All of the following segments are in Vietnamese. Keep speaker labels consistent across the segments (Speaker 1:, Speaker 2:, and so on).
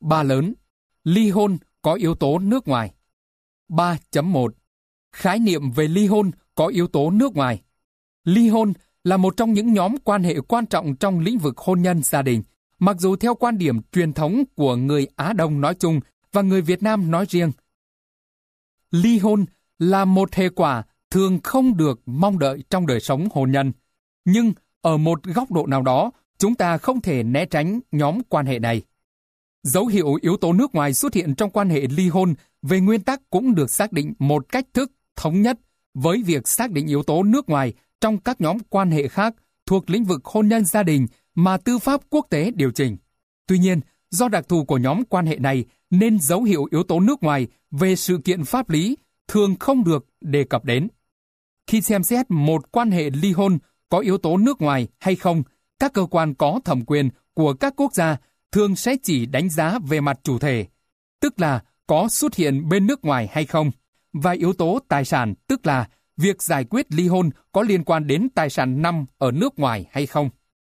Speaker 1: 3 lớn. Ly hôn có yếu tố nước ngoài. 3.1. Khái niệm về ly hôn có yếu tố nước ngoài. Ly hôn là một trong những nhóm quan hệ quan trọng trong lĩnh vực hôn nhân gia đình, mặc dù theo quan điểm truyền thống của người Á Đông nói chung và người Việt Nam nói riêng. Ly hôn là một hệ quả thường không được mong đợi trong đời sống hôn nhân. Nhưng ở một góc độ nào đó, chúng ta không thể né tránh nhóm quan hệ này. Dấu hiệu yếu tố nước ngoài xuất hiện trong quan hệ ly hôn về nguyên tắc cũng được xác định một cách thức thống nhất với việc xác định yếu tố nước ngoài trong các nhóm quan hệ khác thuộc lĩnh vực hôn nhân gia đình mà tư pháp quốc tế điều chỉnh. Tuy nhiên, do đặc thù của nhóm quan hệ này nên dấu hiệu yếu tố nước ngoài về sự kiện pháp lý thường không được đề cập đến. Khi xem xét một quan hệ ly hôn có yếu tố nước ngoài hay không, các cơ quan có thẩm quyền của các quốc gia thường sẽ chỉ đánh giá về mặt chủ thể, tức là có xuất hiện bên nước ngoài hay không, và yếu tố tài sản, tức là việc giải quyết ly hôn có liên quan đến tài sản nằm ở nước ngoài hay không.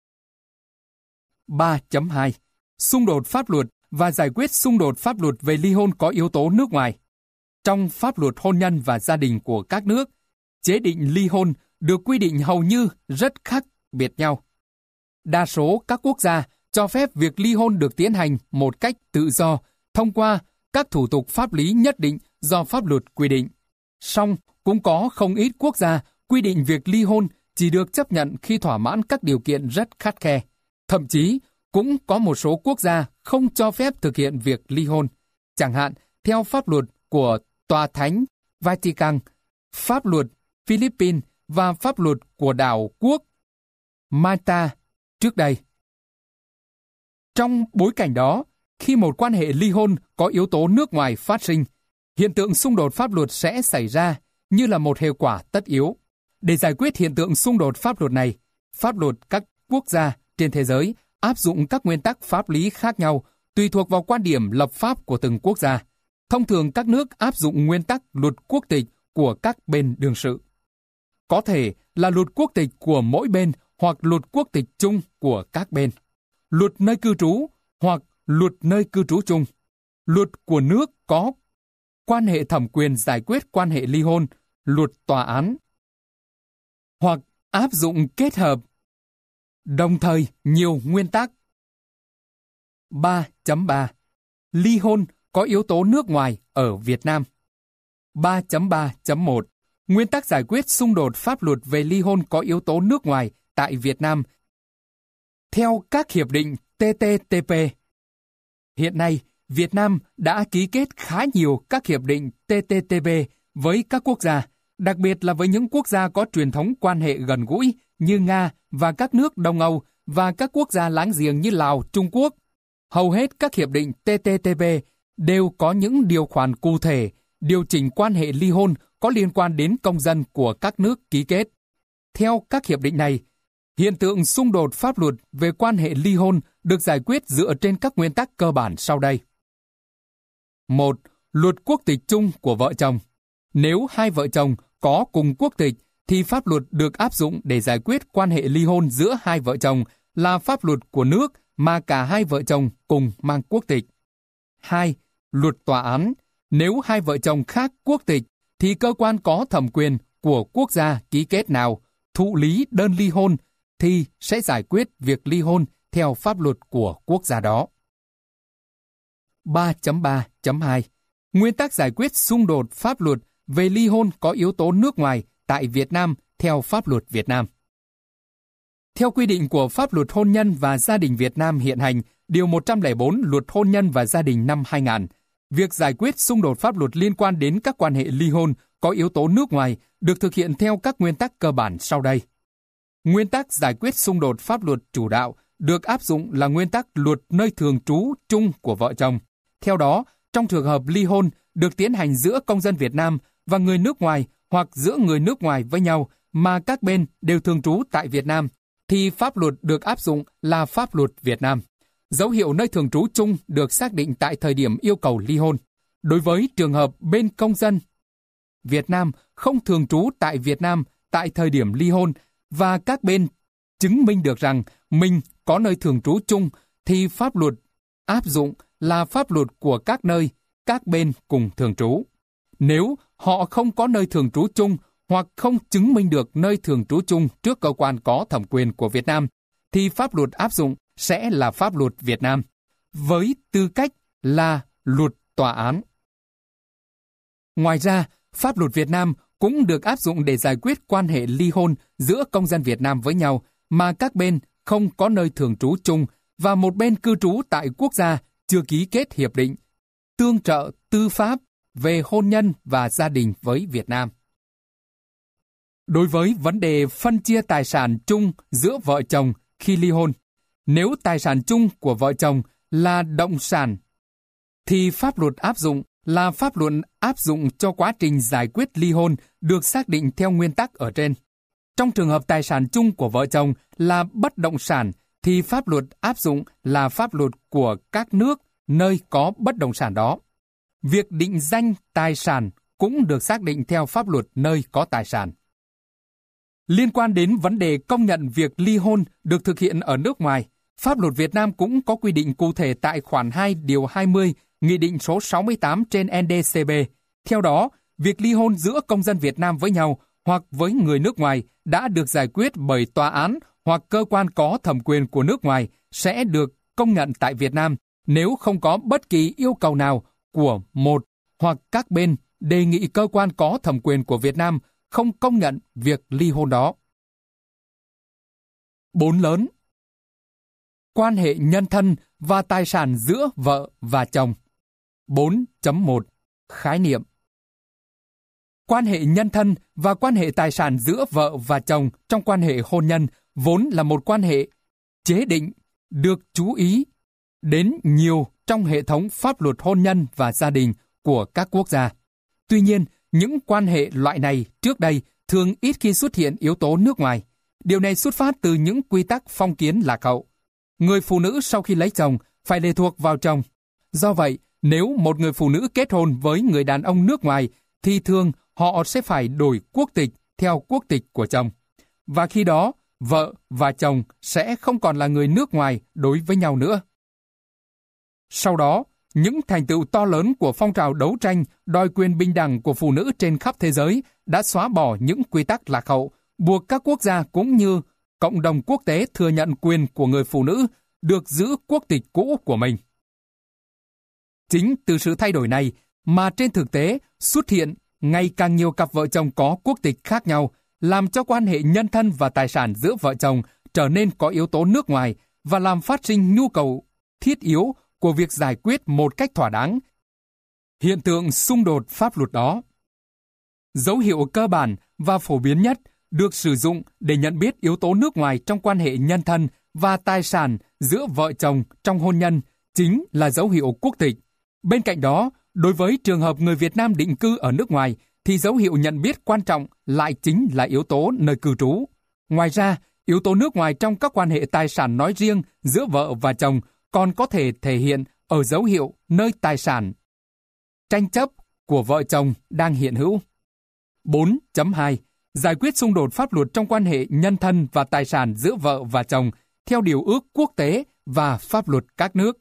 Speaker 1: 3.2. Xung đột pháp luật và giải quyết xung đột pháp luật về ly hôn có yếu tố nước ngoài. Trong pháp luật hôn nhân và gia đình của các nước, chế định ly hôn được quy định hầu như rất khác biệt nhau. Đa số các quốc gia cho phép việc ly hôn được tiến hành một cách tự do thông qua các thủ tục pháp lý nhất định do pháp luật quy định. Song cũng có không ít quốc gia quy định việc ly hôn chỉ được chấp nhận khi thỏa mãn các điều kiện rất khắt khe. Thậm chí, cũng có một số quốc gia không cho phép thực hiện việc ly hôn. Chẳng hạn, theo pháp luật của Tòa Thánh Vatican, pháp luật Philippines và pháp luật của đảo quốc Malta trước đây. Trong bối cảnh đó, khi một quan hệ ly hôn có yếu tố nước ngoài phát sinh, hiện tượng xung đột pháp luật sẽ xảy ra như là một hệ quả tất yếu. Để giải quyết hiện tượng xung đột pháp luật này, pháp luật các quốc gia trên thế giới áp dụng các nguyên tắc pháp lý khác nhau tùy thuộc vào quan điểm lập pháp của từng quốc gia. Thông thường các nước áp dụng nguyên tắc luật quốc tịch của các bên đương sự. Có thể là luật quốc tịch của mỗi bên hoặc luật quốc tịch chung của các bên. Luật nơi cư trú hoặc luật nơi cư trú chung. Luật của nước có quan hệ thẩm quyền giải quyết quan hệ ly hôn, luật tòa án. Hoặc áp dụng kết hợp, đồng thời nhiều nguyên tắc. 3.3. Ly hôn có yếu tố nước ngoài ở Việt Nam. 3.3.1. Nguyên tắc giải quyết xung đột pháp luật về ly hôn có yếu tố nước ngoài tại Việt Nam. Theo các hiệp định TTTP, hiện nay Việt Nam đã ký kết khá nhiều các hiệp định TTTP với các quốc gia, đặc biệt là với những quốc gia có truyền thống quan hệ gần gũi như Nga và các nước Đông Âu và các quốc gia láng giềng như Lào, Trung Quốc. Hầu hết các hiệp định TTTP đều có những điều khoản cụ thể điều chỉnh quan hệ ly hôn có liên quan đến công dân của các nước ký kết. Theo các hiệp định này, hiện tượng xung đột pháp luật về quan hệ ly hôn được giải quyết dựa trên các nguyên tắc cơ bản sau đây. 1. Luật quốc tịch chung của vợ chồng. Nếu hai vợ chồng có cùng quốc tịch, thì pháp luật được áp dụng để giải quyết quan hệ ly hôn giữa hai vợ chồng là pháp luật của nước mà cả hai vợ chồng cùng mang quốc tịch. 2. Luật tòa án. Nếu hai vợ chồng khác quốc tịch, thì cơ quan có thẩm quyền của quốc gia ký kết nào thụ lý đơn ly hôn thì sẽ giải quyết việc ly hôn theo pháp luật của quốc gia đó. 3.3.2. Nguyên tắc giải quyết xung đột pháp luật về ly hôn có yếu tố nước ngoài tại Việt Nam theo pháp luật Việt Nam. Theo quy định của pháp luật hôn nhân và gia đình Việt Nam hiện hành, Điều 104 Luật Hôn nhân và Gia đình năm 2000, việc giải quyết xung đột pháp luật liên quan đến các quan hệ ly hôn có yếu tố nước ngoài được thực hiện theo các nguyên tắc cơ bản sau đây. Nguyên tắc giải quyết xung đột pháp luật chủ đạo được áp dụng là nguyên tắc luật nơi thường trú chung của vợ chồng. Theo đó, trong trường hợp ly hôn được tiến hành giữa công dân Việt Nam và người nước ngoài hoặc giữa người nước ngoài với nhau mà các bên đều thường trú tại Việt Nam, thì pháp luật được áp dụng là pháp luật Việt Nam. Dấu hiệu nơi thường trú chung được xác định tại thời điểm yêu cầu ly hôn. Đối với trường hợp bên công dân Việt Nam không thường trú tại Việt Nam tại thời điểm ly hôn và các bên chứng minh được rằng mình có nơi thường trú chung, thì pháp luật áp dụng là pháp luật của các nơi, các bên cùng thường trú. Nếu họ không có nơi thường trú chung hoặc không chứng minh được nơi thường trú chung trước cơ quan có thẩm quyền của Việt Nam, thì pháp luật áp dụng sẽ là pháp luật Việt Nam, với tư cách là luật tòa án. Ngoài ra, pháp luật Việt Nam cũng được áp dụng để giải quyết quan hệ ly hôn giữa công dân Việt Nam với nhau mà các bên không có nơi thường trú chung và một bên cư trú tại quốc gia chưa ký kết hiệp định tương trợ tư pháp về hôn nhân và gia đình với Việt Nam. Đối với vấn đề phân chia tài sản chung giữa vợ chồng khi ly hôn, nếu tài sản chung của vợ chồng là động sản, thì pháp luật áp dụng là pháp luật áp dụng cho quá trình giải quyết ly hôn được xác định theo nguyên tắc ở trên. Trong trường hợp tài sản chung của vợ chồng là bất động sản, thì pháp luật áp dụng là pháp luật của các nước nơi có bất động sản đó. Việc định danh tài sản cũng được xác định theo pháp luật nơi có tài sản. Liên quan đến vấn đề công nhận việc ly hôn được thực hiện ở nước ngoài, pháp luật Việt Nam cũng có quy định cụ thể tại khoản 2 điều 20 Nghị định số 68/ND-CB. Theo đó, việc ly hôn giữa công dân Việt Nam với nhau hoặc với người nước ngoài đã được giải quyết bởi tòa án hoặc cơ quan có thẩm quyền của nước ngoài sẽ được công nhận tại Việt Nam nếu không có bất kỳ yêu cầu nào của một hoặc các bên đề nghị cơ quan có thẩm quyền của Việt Nam không công nhận việc ly hôn đó. 4 lớn. Quan hệ nhân thân và tài sản giữa vợ và chồng. 4.1 Khái niệm. Quan hệ nhân thân và quan hệ tài sản giữa vợ và chồng trong quan hệ hôn nhân vốn là một quan hệ chế định, được chú ý đến nhiều trong hệ thống pháp luật hôn nhân và gia đình của các quốc gia. Tuy nhiên, những quan hệ loại này trước đây thường ít khi xuất hiện yếu tố nước ngoài. Điều này xuất phát từ những quy tắc phong kiến lạc hậu. Người phụ nữ sau khi lấy chồng phải lệ thuộc vào chồng. Do vậy, nếu một người phụ nữ kết hôn với người đàn ông nước ngoài, thì thường họ sẽ phải đổi quốc tịch theo quốc tịch của chồng. Và khi đó, vợ và chồng sẽ không còn là người nước ngoài đối với nhau nữa. Sau đó, những thành tựu to lớn của phong trào đấu tranh đòi quyền bình đẳng của phụ nữ trên khắp thế giới đã xóa bỏ những quy tắc lạc hậu, buộc các quốc gia cũng như cộng đồng quốc tế thừa nhận quyền của người phụ nữ được giữ quốc tịch cũ của mình. Chính từ sự thay đổi này mà trên thực tế xuất hiện ngày càng nhiều cặp vợ chồng có quốc tịch khác nhau, làm cho quan hệ nhân thân và tài sản giữa vợ chồng trở nên có yếu tố nước ngoài và làm phát sinh nhu cầu thiết yếu của việc giải quyết một cách thỏa đáng hiện tượng xung đột pháp luật đó. Dấu hiệu cơ bản và phổ biến nhất được sử dụng để nhận biết yếu tố nước ngoài trong quan hệ nhân thân và tài sản giữa vợ chồng trong hôn nhân chính là dấu hiệu quốc tịch. Bên cạnh đó, đối với trường hợp người Việt Nam định cư ở nước ngoài, thì dấu hiệu nhận biết quan trọng lại chính là yếu tố nơi cư trú. Ngoài ra, yếu tố nước ngoài trong các quan hệ tài sản nói riêng giữa vợ và chồng còn có thể thể hiện ở dấu hiệu nơi tài sản tranh chấp của vợ chồng đang hiện hữu. 4.2 Giải quyết xung đột pháp luật trong quan hệ nhân thân và tài sản giữa vợ và chồng theo điều ước quốc tế và pháp luật các nước.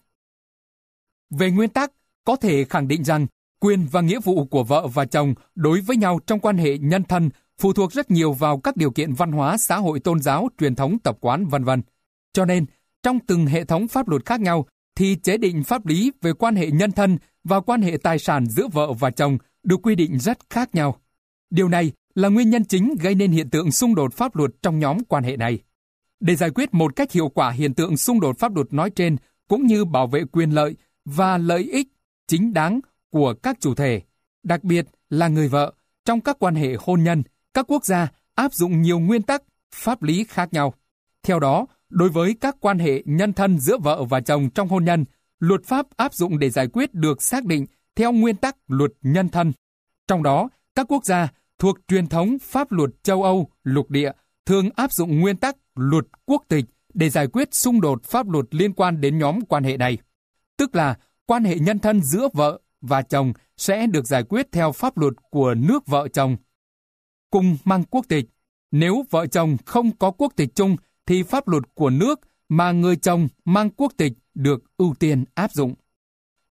Speaker 1: Về nguyên tắc, có thể khẳng định rằng quyền và nghĩa vụ của vợ và chồng đối với nhau trong quan hệ nhân thân phụ thuộc rất nhiều vào các điều kiện văn hóa, xã hội, tôn giáo, truyền thống, tập quán, v.v. Cho nên, trong từng hệ thống pháp luật khác nhau, thì chế định pháp lý về quan hệ nhân thân và quan hệ tài sản giữa vợ và chồng được quy định rất khác nhau. Điều này là nguyên nhân chính gây nên hiện tượng xung đột pháp luật trong nhóm quan hệ này. Để giải quyết một cách hiệu quả hiện tượng xung đột pháp luật nói trên, cũng như bảo vệ quyền lợi và lợi ích chính đáng của các chủ thể, đặc biệt là người vợ, trong các quan hệ hôn nhân, các quốc gia áp dụng nhiều nguyên tắc pháp lý khác nhau. Theo đó, đối với các quan hệ nhân thân giữa vợ và chồng trong hôn nhân, luật pháp áp dụng để giải quyết được xác định theo nguyên tắc luật nhân thân. Trong đó, các quốc gia thuộc truyền thống pháp luật châu Âu lục địa thường áp dụng nguyên tắc luật quốc tịch để giải quyết xung đột pháp luật liên quan đến nhóm quan hệ này. Tức là quan hệ nhân thân giữa vợ và chồng sẽ được giải quyết theo pháp luật của nước vợ chồng cùng mang quốc tịch. Nếu vợ chồng không có quốc tịch chung thì pháp luật của nước mà người chồng mang quốc tịch được ưu tiên áp dụng.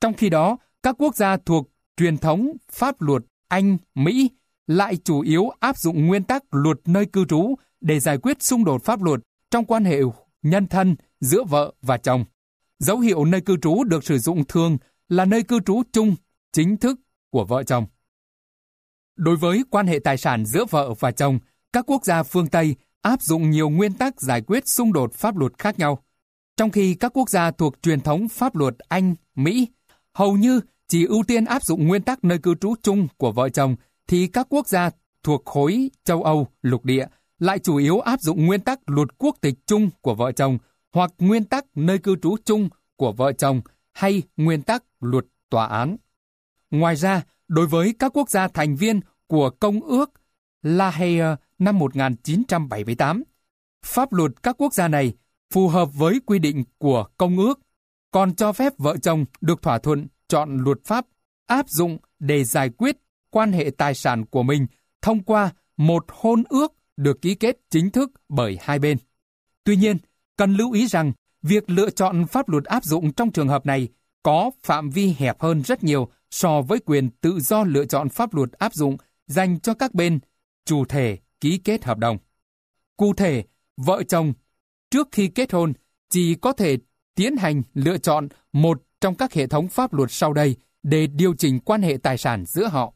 Speaker 1: Trong khi đó, các quốc gia thuộc truyền thống pháp luật Anh, Mỹ lại chủ yếu áp dụng nguyên tắc luật nơi cư trú để giải quyết xung đột pháp luật trong quan hệ nhân thân giữa vợ và chồng. Dấu hiệu nơi cư trú được sử dụng thường là nơi cư trú chung, chính thức của vợ chồng. Đối với quan hệ tài sản giữa vợ và chồng, các quốc gia phương Tây áp dụng nhiều nguyên tắc giải quyết xung đột pháp luật khác nhau. Trong khi các quốc gia thuộc truyền thống pháp luật Anh, Mỹ hầu như chỉ ưu tiên áp dụng nguyên tắc nơi cư trú chung của vợ chồng, thì các quốc gia thuộc khối châu Âu lục địa lại chủ yếu áp dụng nguyên tắc luật quốc tịch chung của vợ chồng hoặc nguyên tắc nơi cư trú chung của vợ chồng hay nguyên tắc luật tòa án. Ngoài ra, đối với các quốc gia thành viên của Công ước La Haye năm 1978, pháp luật các quốc gia này phù hợp với quy định của Công ước, còn cho phép vợ chồng được thỏa thuận chọn luật pháp áp dụng để giải quyết quan hệ tài sản của mình thông qua một hôn ước được ký kết chính thức bởi hai bên. Tuy nhiên, cần lưu ý rằng việc lựa chọn pháp luật áp dụng trong trường hợp này có phạm vi hẹp hơn rất nhiều so với quyền tự do lựa chọn pháp luật áp dụng dành cho các bên chủ thể ký kết hợp đồng. Cụ thể, vợ chồng trước khi kết hôn chỉ có thể tiến hành lựa chọn một trong các hệ thống pháp luật sau đây để điều chỉnh quan hệ tài sản giữa họ.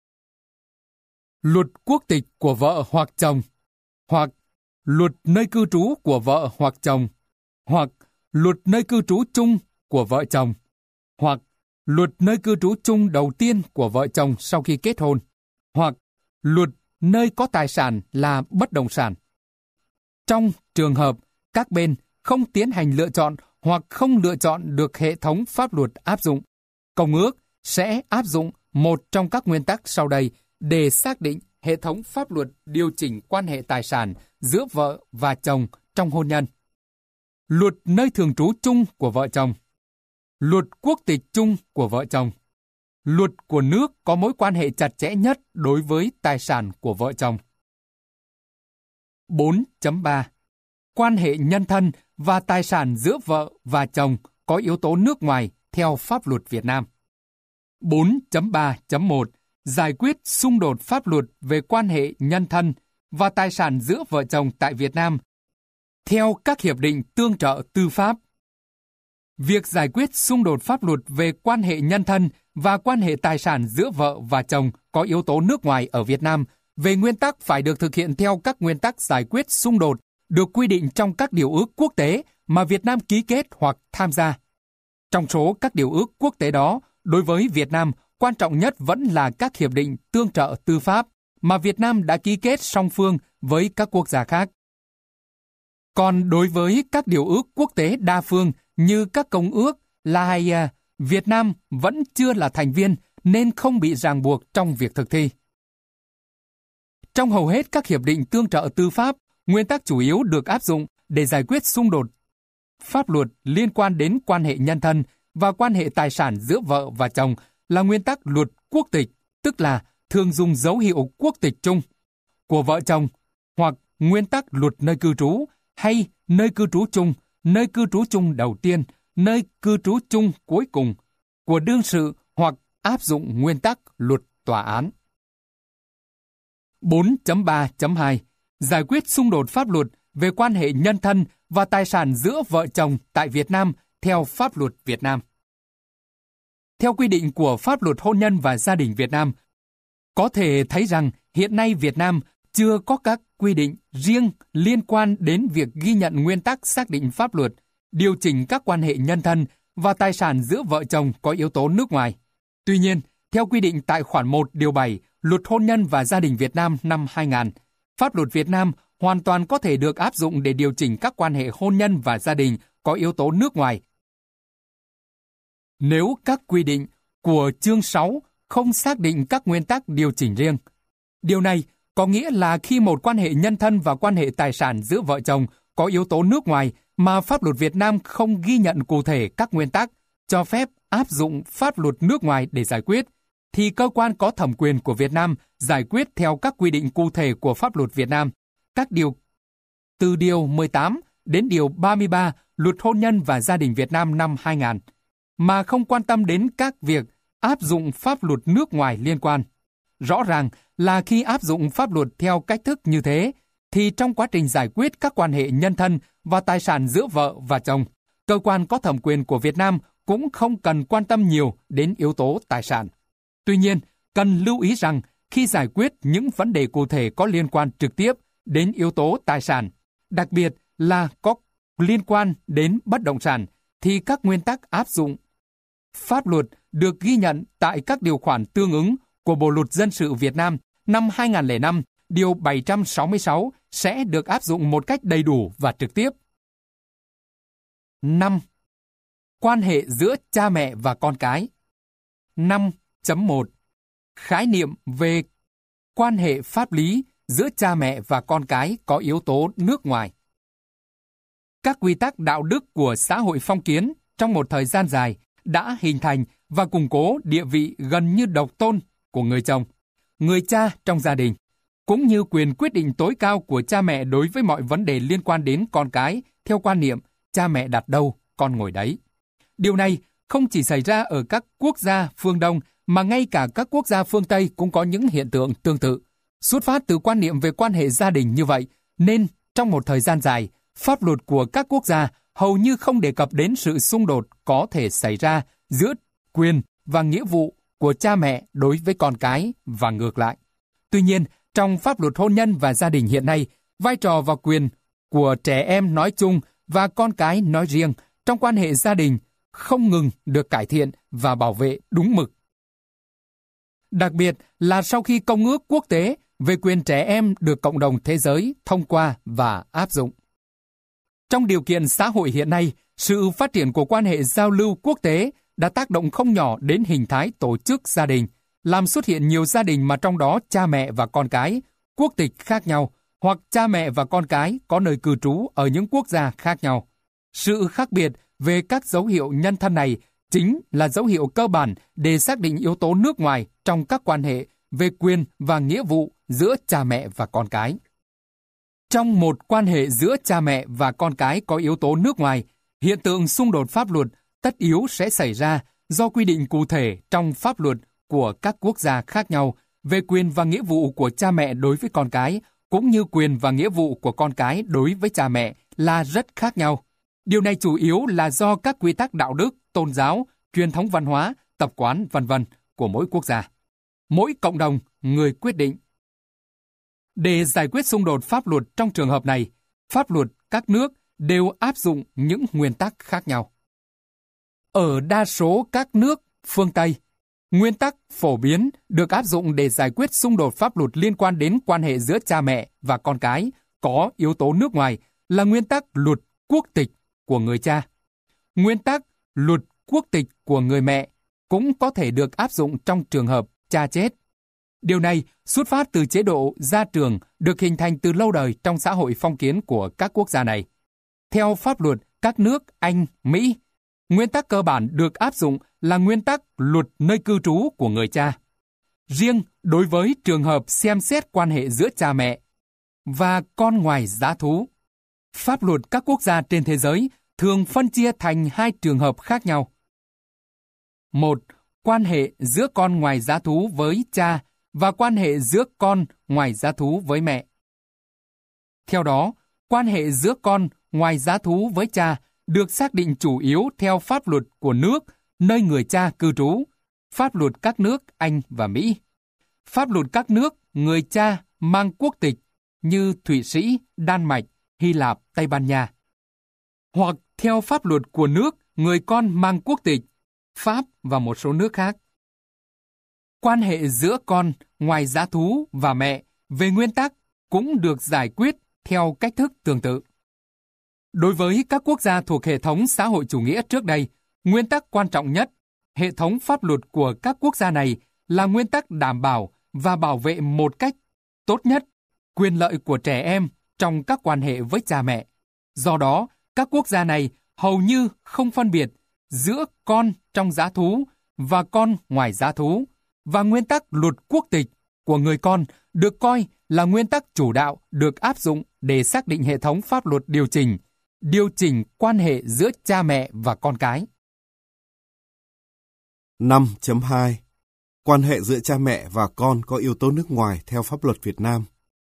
Speaker 1: Luật quốc tịch của vợ hoặc chồng, hoặc luật nơi cư trú của vợ hoặc chồng, hoặc luật nơi cư trú chung của vợ chồng, hoặc luật nơi cư trú chung đầu tiên của vợ chồng sau khi kết hôn, hoặc luật nơi có tài sản là bất động sản. Trong trường hợp các bên không tiến hành lựa chọn hoặc không lựa chọn được hệ thống pháp luật áp dụng, Công ước sẽ áp dụng một trong các nguyên tắc sau đây để xác định hệ thống pháp luật điều chỉnh quan hệ tài sản giữa vợ và chồng trong hôn nhân. Luật nơi thường trú chung của vợ chồng, luật quốc tịch chung của vợ chồng, luật của nước có mối quan hệ chặt chẽ nhất đối với tài sản của vợ chồng. 4.3. Quan hệ nhân thân và tài sản giữa vợ và chồng có yếu tố nước ngoài theo pháp luật Việt Nam. 4.3.1. Giải quyết xung đột pháp luật về quan hệ nhân thân và tài sản giữa vợ chồng tại Việt Nam theo các hiệp định tương trợ tư pháp. Việc giải quyết xung đột pháp luật về quan hệ nhân thân và quan hệ tài sản giữa vợ và chồng có yếu tố nước ngoài ở Việt Nam về nguyên tắc phải được thực hiện theo các nguyên tắc giải quyết xung đột được quy định trong các điều ước quốc tế mà Việt Nam ký kết hoặc tham gia. Trong số các điều ước quốc tế đó, đối với Việt Nam, quan trọng nhất vẫn là các hiệp định tương trợ tư pháp mà Việt Nam đã ký kết song phương với các quốc gia khác. Còn đối với các điều ước quốc tế đa phương như các công ước La Haye, Việt Nam vẫn chưa là thành viên nên không bị ràng buộc trong việc thực thi. Trong hầu hết các hiệp định tương trợ tư pháp, nguyên tắc chủ yếu được áp dụng để giải quyết xung đột pháp luật liên quan đến quan hệ nhân thân và quan hệ tài sản giữa vợ và chồng là nguyên tắc luật quốc tịch, tức là thường dùng dấu hiệu quốc tịch chung của vợ chồng, hoặc nguyên tắc luật nơi cư trú hay nơi cư trú chung, nơi cư trú chung đầu tiên, nơi cư trú chung cuối cùng của đương sự, hoặc áp dụng nguyên tắc luật tòa án. 4.3.2. Giải quyết xung đột pháp luật về quan hệ nhân thân và tài sản giữa vợ chồng tại Việt Nam theo pháp luật Việt Nam. Theo quy định của pháp luật hôn nhân và gia đình Việt Nam, có thể thấy rằng hiện nay Việt Nam chưa có các quy định riêng liên quan đến việc ghi nhận nguyên tắc xác định pháp luật, điều chỉnh các quan hệ nhân thân và tài sản giữa vợ chồng có yếu tố nước ngoài. Tuy nhiên, theo quy định tại khoản 1 điều 7 Luật Hôn nhân và Gia đình Việt Nam năm 2000, pháp luật Việt Nam hoàn toàn có thể được áp dụng để điều chỉnh các quan hệ hôn nhân và gia đình có yếu tố nước ngoài. Nếu các quy định của chương 6 không xác định các nguyên tắc điều chỉnh riêng. Điều này có nghĩa là khi một quan hệ nhân thân và quan hệ tài sản giữa vợ chồng có yếu tố nước ngoài mà pháp luật Việt Nam không ghi nhận cụ thể các nguyên tắc cho phép áp dụng pháp luật nước ngoài để giải quyết, thì cơ quan có thẩm quyền của Việt Nam giải quyết theo các quy định cụ thể của pháp luật Việt Nam, các điều từ điều 18 đến điều 33 Luật Hôn nhân và Gia đình Việt Nam năm 2000. mà không quan tâm đến các việc áp dụng pháp luật nước ngoài liên quan. Rõ ràng là khi áp dụng pháp luật theo cách thức như thế, thì trong quá trình giải quyết các quan hệ nhân thân và tài sản giữa vợ và chồng, cơ quan có thẩm quyền của Việt Nam cũng không cần quan tâm nhiều đến yếu tố tài sản. Tuy nhiên, cần lưu ý rằng khi giải quyết những vấn đề cụ thể có liên quan trực tiếp đến yếu tố tài sản, đặc biệt là có liên quan đến bất động sản, thì các nguyên tắc áp dụng pháp luật được ghi nhận tại các điều khoản tương ứng của Bộ Luật Dân sự Việt Nam năm 2005, Điều 766 sẽ được áp dụng một cách đầy đủ và trực tiếp. 5. Quan hệ giữa cha mẹ và con cái. 5.1. Khái niệm về quan hệ pháp lý giữa cha mẹ và con cái có yếu tố nước ngoài. Các quy tắc đạo đức của xã hội phong kiến trong một thời gian dài đã hình thành và củng cố địa vị gần như độc tôn của người chồng, người cha trong gia đình, cũng như quyền quyết định tối cao của cha mẹ đối với mọi vấn đề liên quan đến con cái theo quan niệm cha mẹ đặt đâu, con ngồi đấy. Điều này không chỉ xảy ra ở các quốc gia phương Đông mà ngay cả các quốc gia phương Tây cũng có những hiện tượng tương tự. Xuất phát từ quan niệm về quan hệ gia đình như vậy, nên trong một thời gian dài, pháp luật của các quốc gia hầu như không đề cập đến sự xung đột có thể xảy ra giữa quyền và nghĩa vụ của cha mẹ đối với con cái và ngược lại. Tuy nhiên, trong pháp luật hôn nhân và gia đình hiện nay, vai trò và quyền của trẻ em nói chung và con cái nói riêng trong quan hệ gia đình không ngừng được cải thiện và bảo vệ đúng mực. Đặc biệt là sau khi Công ước Quốc tế về quyền trẻ em được cộng đồng thế giới thông qua và áp dụng. Trong điều kiện xã hội hiện nay, sự phát triển của quan hệ giao lưu quốc tế đã tác động không nhỏ đến hình thái tổ chức gia đình, làm xuất hiện nhiều gia đình mà trong đó cha mẹ và con cái, quốc tịch khác nhau, hoặc cha mẹ và con cái có nơi cư trú ở những quốc gia khác nhau. Sự khác biệt về các dấu hiệu nhân thân này chính là dấu hiệu cơ bản để xác định yếu tố nước ngoài trong các quan hệ về quyền và nghĩa vụ giữa cha mẹ và con cái. Trong một quan hệ giữa cha mẹ và con cái có yếu tố nước ngoài, hiện tượng xung đột pháp luật tất yếu sẽ xảy ra do quy định cụ thể trong pháp luật của các quốc gia khác nhau về quyền và nghĩa vụ của cha mẹ đối với con cái, cũng như quyền và nghĩa vụ của con cái đối với cha mẹ là rất khác nhau. Điều này chủ yếu là do các quy tắc đạo đức, tôn giáo, truyền thống văn hóa, tập quán, v.v. của mỗi quốc gia. Mỗi cộng đồng, người quyết định. Để giải quyết xung đột pháp luật trong trường hợp này, pháp luật các nước đều áp dụng những nguyên tắc khác nhau. Ở đa số các nước phương Tây, nguyên tắc phổ biến được áp dụng để giải quyết xung đột pháp luật liên quan đến quan hệ giữa cha mẹ và con cái có yếu tố nước ngoài là nguyên tắc luật quốc tịch của người cha. Nguyên tắc luật quốc tịch của người mẹ cũng có thể được áp dụng trong trường hợp cha chết. Điều này xuất phát từ chế độ gia trưởng được hình thành từ lâu đời trong xã hội phong kiến của các quốc gia này. Theo pháp luật các nước Anh, Mỹ, nguyên tắc cơ bản được áp dụng là nguyên tắc luật nơi cư trú của người cha. Riêng đối với trường hợp xem xét quan hệ giữa cha mẹ và con ngoài giá thú, pháp luật các quốc gia trên thế giới thường phân chia thành hai trường hợp khác nhau. 1. Quan hệ giữa con ngoài giá thú với cha và quan hệ giữa con ngoài giá thú với mẹ. Theo đó, quan hệ giữa con ngoài giá thú với cha được xác định chủ yếu theo pháp luật của nước nơi người cha cư trú, pháp luật các nước Anh và Mỹ. Pháp luật các nước người cha mang quốc tịch như Thụy Sĩ, Đan Mạch, Hy Lạp, Tây Ban Nha. Hoặc theo pháp luật của nước người con mang quốc tịch, Pháp và một số nước khác. Quan hệ giữa con ngoài giá thú và mẹ về nguyên tắc cũng được giải quyết theo cách thức tương tự. Đối với các quốc gia thuộc hệ thống xã hội chủ nghĩa trước đây, nguyên tắc quan trọng nhất, hệ thống pháp luật của các quốc gia này là nguyên tắc đảm bảo và bảo vệ một cách tốt nhất quyền lợi của trẻ em trong các quan hệ với cha mẹ. Do đó, các quốc gia này hầu như không phân biệt giữa con trong giá thú và con ngoài giá thú, và nguyên tắc luật quốc tịch của người con được coi là nguyên tắc chủ đạo được áp dụng để xác định hệ thống pháp luật điều chỉnh quan hệ giữa cha mẹ và con cái.
Speaker 2: 5.2 Quan hệ giữa cha mẹ và con có yếu tố nước ngoài theo pháp luật Việt Nam.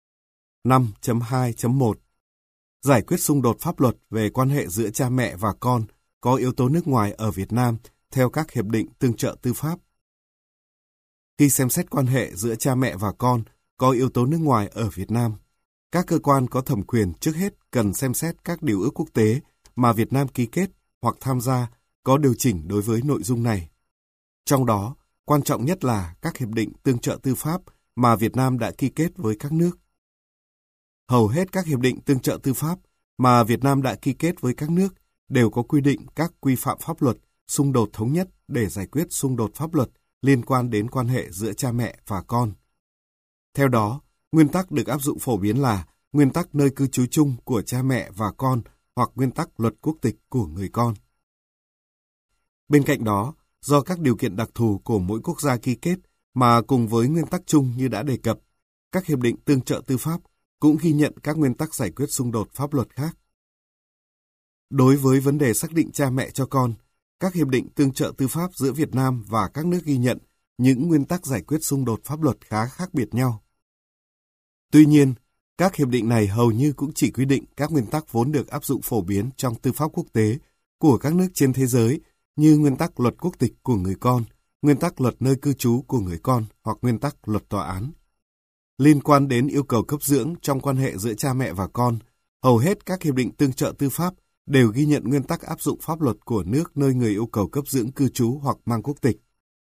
Speaker 2: 5.2.1 Giải quyết xung đột pháp luật về quan hệ giữa cha mẹ và con có yếu tố nước ngoài ở Việt Nam theo các hiệp định tương trợ tư pháp. Khi xem xét quan hệ giữa cha mẹ và con có yếu tố nước ngoài ở Việt Nam, các cơ quan có thẩm quyền trước hết cần xem xét các điều ước quốc tế mà Việt Nam ký kết hoặc tham gia có điều chỉnh đối với nội dung này. Trong đó, quan trọng nhất là các hiệp định tương trợ tư pháp mà Việt Nam đã ký kết với các nước. Hầu hết các hiệp định tương trợ tư pháp mà Việt Nam đã ký kết với các nước đều có quy định các quy phạm pháp luật xung đột thống nhất để giải quyết xung đột pháp luật liên quan đến quan hệ giữa cha mẹ và con. Theo đó, nguyên tắc được áp dụng phổ biến là nguyên tắc nơi cư trú chung của cha mẹ và con hoặc nguyên tắc luật quốc tịch của người con. Bên cạnh đó, do các điều kiện đặc thù của mỗi quốc gia ký kết mà cùng với nguyên tắc chung như đã đề cập, các hiệp định tương trợ tư pháp cũng ghi nhận các nguyên tắc giải quyết xung đột pháp luật khác. Đối với vấn đề xác định cha mẹ cho con, các hiệp định tương trợ tư pháp giữa Việt Nam và các nước ghi nhận những nguyên tắc giải quyết xung đột pháp luật khá khác biệt nhau. Tuy nhiên, các hiệp định này hầu như cũng chỉ quy định các nguyên tắc vốn được áp dụng phổ biến trong tư pháp quốc tế của các nước trên thế giới như nguyên tắc luật quốc tịch của người con, nguyên tắc luật nơi cư trú của người con hoặc nguyên tắc luật tòa án. Liên quan đến yêu cầu cấp dưỡng trong quan hệ giữa cha mẹ và con, hầu hết các hiệp định tương trợ tư pháp đều ghi nhận nguyên tắc áp dụng pháp luật của nước nơi người yêu cầu cấp dưỡng cư trú hoặc mang quốc tịch.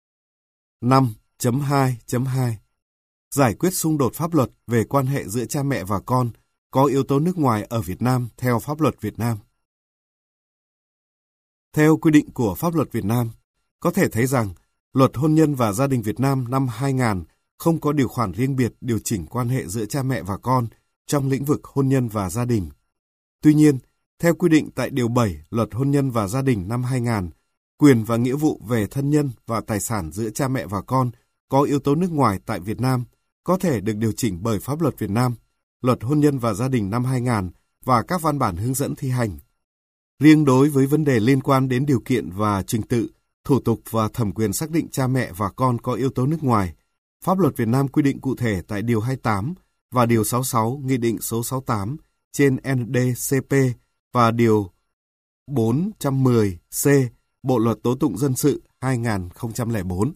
Speaker 2: 5.2.2 Giải quyết xung đột pháp luật về quan hệ giữa cha mẹ và con có yếu tố nước ngoài ở Việt Nam theo pháp luật Việt Nam. Theo quy định của pháp luật Việt Nam, có thể thấy rằng Luật Hôn nhân và Gia đình Việt Nam năm 2000 không có điều khoản riêng biệt điều chỉnh quan hệ giữa cha mẹ và con trong lĩnh vực hôn nhân và gia đình. Tuy nhiên, theo quy định tại Điều 7 Luật Hôn nhân và Gia đình năm 2000, quyền và nghĩa vụ về thân nhân và tài sản giữa cha mẹ và con có yếu tố nước ngoài tại Việt Nam có thể được điều chỉnh bởi pháp luật Việt Nam, Luật Hôn nhân và Gia đình năm 2000 và các văn bản hướng dẫn thi hành. Riêng đối với vấn đề liên quan đến điều kiện và trình tự, thủ tục và thẩm quyền xác định cha mẹ và con có yếu tố nước ngoài, pháp luật Việt Nam quy định cụ thể tại Điều 28 và Điều 66 Nghị định số 68 trên ND-CP và Điều 410C Bộ Luật Tố tụng Dân sự 2004.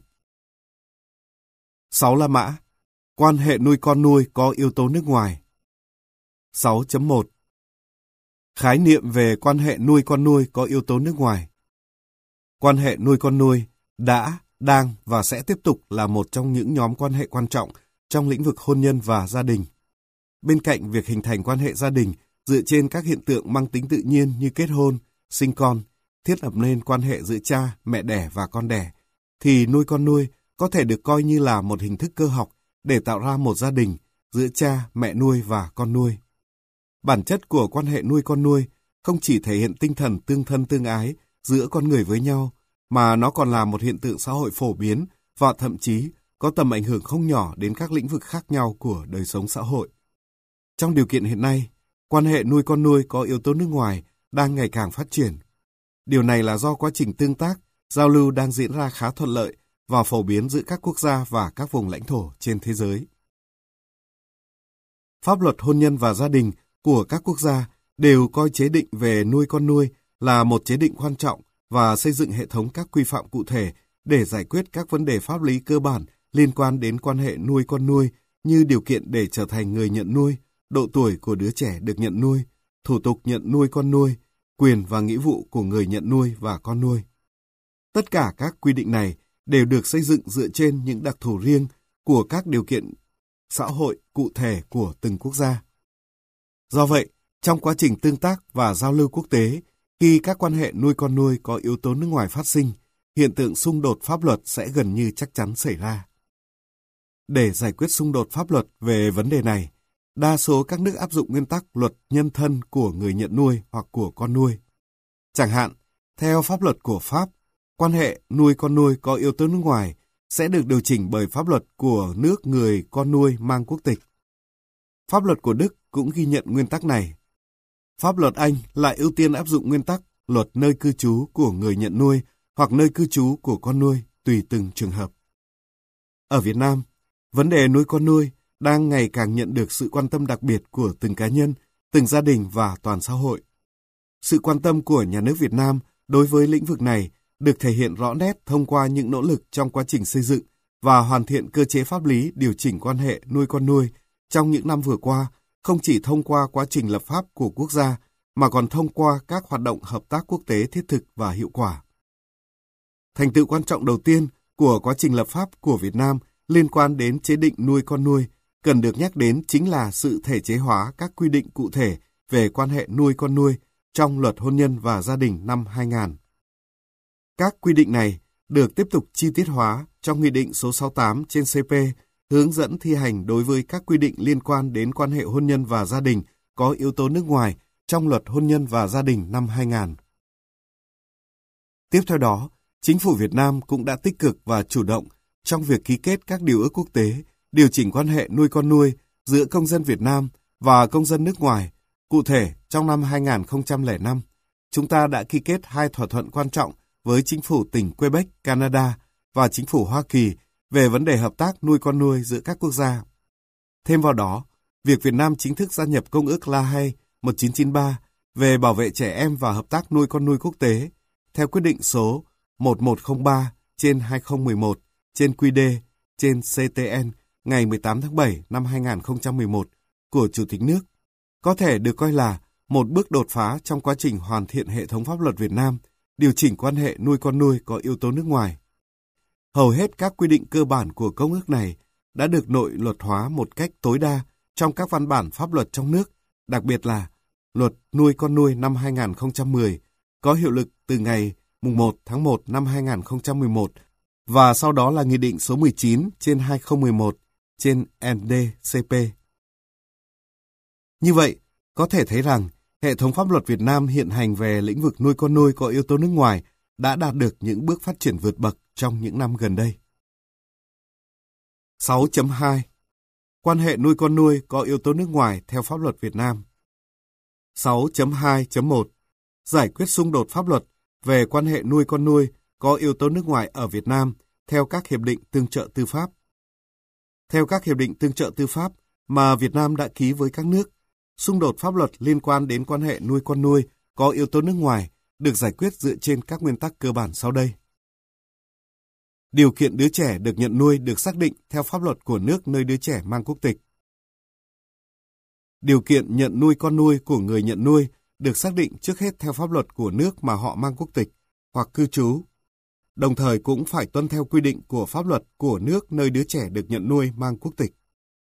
Speaker 2: 6 La Mã. Quan hệ nuôi con nuôi có yếu tố nước ngoài. 6.1 Khái niệm về quan hệ nuôi con nuôi có yếu tố nước ngoài. Quan hệ nuôi con nuôi đã, đang và sẽ tiếp tục là một trong những nhóm quan hệ quan trọng trong lĩnh vực hôn nhân và gia đình. Bên cạnh việc hình thành quan hệ gia đình dựa trên các hiện tượng mang tính tự nhiên như kết hôn, sinh con, thiết lập nên quan hệ giữa cha, mẹ đẻ và con đẻ, thì nuôi con nuôi có thể được coi như là một hình thức cơ học để tạo ra một gia đình giữa cha, mẹ nuôi và con nuôi. Bản chất của quan hệ nuôi con nuôi không chỉ thể hiện tinh thần tương thân tương ái giữa con người với nhau, mà nó còn là một hiện tượng xã hội phổ biến và thậm chí có tầm ảnh hưởng không nhỏ đến các lĩnh vực khác nhau của đời sống xã hội. Trong điều kiện hiện nay, quan hệ nuôi con nuôi có yếu tố nước ngoài đang ngày càng phát triển. Điều này là do quá trình tương tác, giao lưu đang diễn ra khá thuận lợi và phổ biến giữa các quốc gia và các vùng lãnh thổ trên thế giới. Pháp luật hôn nhân và gia đình của các quốc gia đều coi chế định về nuôi con nuôi là một chế định quan trọng và xây dựng hệ thống các quy phạm cụ thể để giải quyết các vấn đề pháp lý cơ bản liên quan đến quan hệ nuôi con nuôi như điều kiện để trở thành người nhận nuôi, độ tuổi của đứa trẻ được nhận nuôi, thủ tục nhận nuôi con nuôi, quyền và nghĩa vụ của người nhận nuôi và con nuôi. Tất cả các quy định này đều được xây dựng dựa trên những đặc thù riêng của các điều kiện xã hội cụ thể của từng quốc gia. Do vậy, trong quá trình tương tác và giao lưu quốc tế, khi các quan hệ nuôi con nuôi có yếu tố nước ngoài phát sinh, hiện tượng xung đột pháp luật sẽ gần như chắc chắn xảy ra. Để giải quyết xung đột pháp luật về vấn đề này, đa số các nước áp dụng nguyên tắc luật nhân thân của người nhận nuôi hoặc của con nuôi. Chẳng hạn, theo pháp luật của Pháp, quan hệ nuôi con nuôi có yếu tố nước ngoài sẽ được điều chỉnh bởi pháp luật của nước người con nuôi mang quốc tịch. Pháp luật của Đức cũng ghi nhận nguyên tắc này. Pháp luật Anh lại ưu tiên áp dụng nguyên tắc luật nơi cư trú của người nhận nuôi hoặc nơi cư trú của con nuôi tùy từng trường hợp. Ở Việt Nam, vấn đề nuôi con nuôi đang ngày càng nhận được sự quan tâm đặc biệt của từng cá nhân, từng gia đình và toàn xã hội. Sự quan tâm của nhà nước Việt Nam đối với lĩnh vực này được thể hiện rõ nét thông qua những nỗ lực trong quá trình xây dựng và hoàn thiện cơ chế pháp lý điều chỉnh quan hệ nuôi con nuôi trong những năm vừa qua, không chỉ thông qua quá trình lập pháp của quốc gia, mà còn thông qua các hoạt động hợp tác quốc tế thiết thực và hiệu quả. Thành tựu quan trọng đầu tiên của quá trình lập pháp của Việt Nam liên quan đến chế định nuôi con nuôi cần được nhắc đến chính là sự thể chế hóa các quy định cụ thể về quan hệ nuôi con nuôi trong Luật Hôn nhân và Gia đình năm 2000. Các quy định này được tiếp tục chi tiết hóa trong Nghị định số 68/CP hướng dẫn thi hành đối với các quy định liên quan đến quan hệ hôn nhân và gia đình có yếu tố nước ngoài trong Luật Hôn nhân và Gia đình năm 2000. Tiếp theo đó, Chính phủ Việt Nam cũng đã tích cực và chủ động trong việc ký kết các điều ước quốc tế, điều chỉnh quan hệ nuôi con nuôi giữa công dân Việt Nam và công dân nước ngoài. Cụ thể, trong năm 2005, chúng ta đã ký kết 2 thỏa thuận quan trọng với Chính phủ tỉnh Quebec, Canada và Chính phủ Hoa Kỳ về vấn đề hợp tác nuôi con nuôi giữa các quốc gia. Thêm vào đó, việc Việt Nam chính thức gia nhập Công ước La Hay 1993 về bảo vệ trẻ em và hợp tác nuôi con nuôi quốc tế, theo quyết định số 1103/2011/QD/CTN ngày 18 tháng 7 năm 2011 của Chủ tịch nước, có thể được coi là một bước đột phá trong quá trình hoàn thiện hệ thống pháp luật Việt Nam, điều chỉnh quan hệ nuôi con nuôi có yếu tố nước ngoài. Hầu hết các quy định cơ bản của công ước này đã được nội luật hóa một cách tối đa trong các văn bản pháp luật trong nước, đặc biệt là Luật nuôi con nuôi năm 2010 có hiệu lực từ ngày 1 tháng 1 năm 2011 và sau đó là Nghị định số 19/2011/ND-CP. Như vậy, có thể thấy rằng hệ thống pháp luật Việt Nam hiện hành về lĩnh vực nuôi con nuôi có yếu tố nước ngoài đã đạt được những bước phát triển vượt bậc trong những năm gần đây. 6.2. Quan hệ nuôi con nuôi có yếu tố nước ngoài theo pháp luật Việt Nam. 6.2.1. Giải quyết xung đột pháp luật về quan hệ nuôi con nuôi có yếu tố nước ngoài ở Việt Nam theo các hiệp định tương trợ tư pháp. Theo các hiệp định tương trợ tư pháp mà Việt Nam đã ký với các nước, xung đột pháp luật liên quan đến quan hệ nuôi con nuôi có yếu tố nước ngoài được giải quyết dựa trên các nguyên tắc cơ bản sau đây. Điều kiện đứa trẻ được nhận nuôi được xác định theo pháp luật của nước nơi đứa trẻ mang quốc tịch. Điều kiện nhận nuôi con nuôi của người nhận nuôi được xác định trước hết theo pháp luật của nước mà họ mang quốc tịch hoặc cư trú, đồng thời cũng phải tuân theo quy định của pháp luật của nước nơi đứa trẻ được nhận nuôi mang quốc tịch.